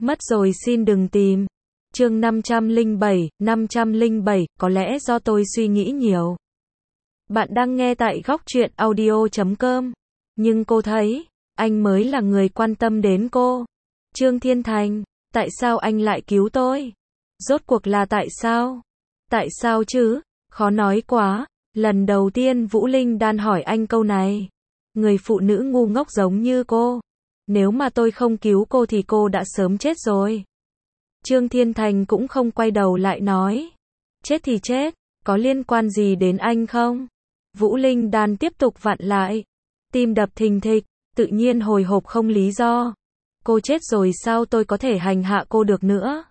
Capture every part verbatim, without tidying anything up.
Mất rồi xin đừng tìm. Chương năm trăm lẻ bảy, năm trăm lẻ bảy, có lẽ do tôi suy nghĩ nhiều. Bạn đang nghe tại góc truyện audio chấm com. Nhưng cô thấy, anh mới là người quan tâm đến cô. Trương Thiên Thành, tại sao anh lại cứu tôi? Rốt cuộc là tại sao? Tại sao chứ? Khó nói quá. Lần đầu tiên Vũ Linh Đan hỏi anh câu này. Người phụ nữ ngu ngốc giống như cô. Nếu mà tôi không cứu cô thì cô đã sớm chết rồi. Trương Thiên Thành cũng không quay đầu lại nói. Chết thì chết, có liên quan gì đến anh không? Vũ Linh Đan tiếp tục vặn lại. Tim đập thình thịch, tự nhiên hồi hộp không lý do. Cô chết rồi sao tôi có thể hành hạ cô được nữa?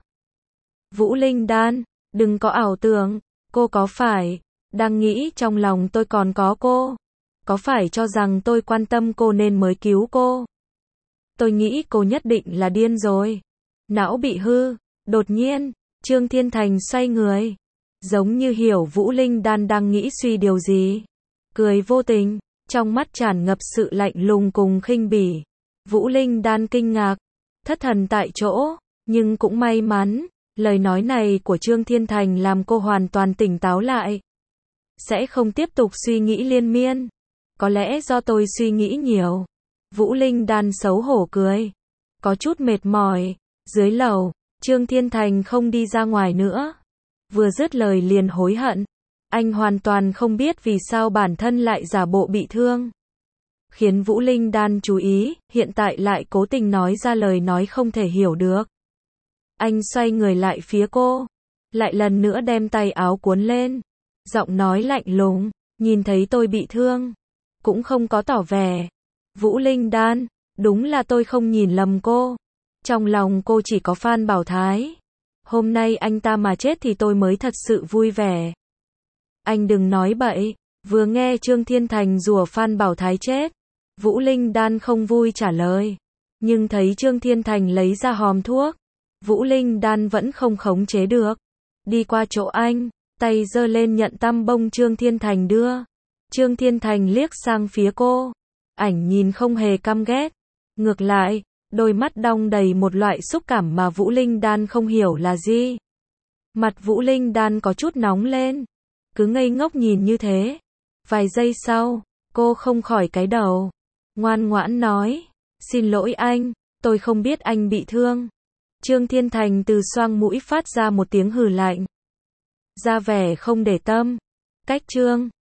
Vũ Linh Đan, đừng có ảo tưởng, cô có phải đang nghĩ trong lòng tôi còn có cô? Có phải cho rằng tôi quan tâm cô nên mới cứu cô? Tôi nghĩ cô nhất định là điên rồi. Não bị hư. Đột nhiên, Trương Thiên Thành xoay người. Giống như hiểu Vũ Linh Đan đang nghĩ suy điều gì. Cười vô tình, trong mắt tràn ngập sự lạnh lùng cùng khinh bỉ. Vũ Linh Đan kinh ngạc, thất thần tại chỗ, nhưng cũng may mắn. Lời nói này của Trương Thiên Thành làm cô hoàn toàn tỉnh táo lại. Sẽ không tiếp tục suy nghĩ liên miên. Có lẽ do tôi suy nghĩ nhiều. Vũ Linh Đan xấu hổ cười. Có chút mệt mỏi. Dưới lầu, Trương Thiên Thành không đi ra ngoài nữa. Vừa dứt lời liền hối hận. Anh hoàn toàn không biết vì sao bản thân lại giả bộ bị thương. Khiến Vũ Linh Đan chú ý, hiện tại lại cố tình nói ra lời nói không thể hiểu được. Anh xoay người lại phía cô. Lại lần nữa đem tay áo cuốn lên. Giọng nói lạnh lùng, nhìn thấy tôi bị thương. Cũng không có tỏ vẻ. Vũ Linh Đan, đúng là tôi không nhìn lầm cô. Trong lòng cô chỉ có Phan Bảo Thái. Hôm nay anh ta mà chết thì tôi mới thật sự vui vẻ. Anh đừng nói bậy. Vừa nghe Trương Thiên Thành rủa Phan Bảo Thái chết, Vũ Linh Đan không vui trả lời. Nhưng thấy Trương Thiên Thành lấy ra hòm thuốc, Vũ Linh Đan vẫn không khống chế được. Đi qua chỗ anh, tay giơ lên nhận tăm bông Trương Thiên Thành đưa. Trương Thiên Thành liếc sang phía cô. Ảnh nhìn không hề căm ghét. Ngược lại, đôi mắt đong đầy một loại xúc cảm mà Vũ Linh Đan không hiểu là gì. Mặt Vũ Linh Đan có chút nóng lên. Cứ ngây ngốc nhìn như thế. Vài giây sau, cô không khỏi cái đầu. Ngoan ngoãn nói. Xin lỗi anh, tôi không biết anh bị thương. Trương Thiên Thành từ xoang mũi phát ra một tiếng hừ lạnh. Ra vẻ không để tâm. Cách Trương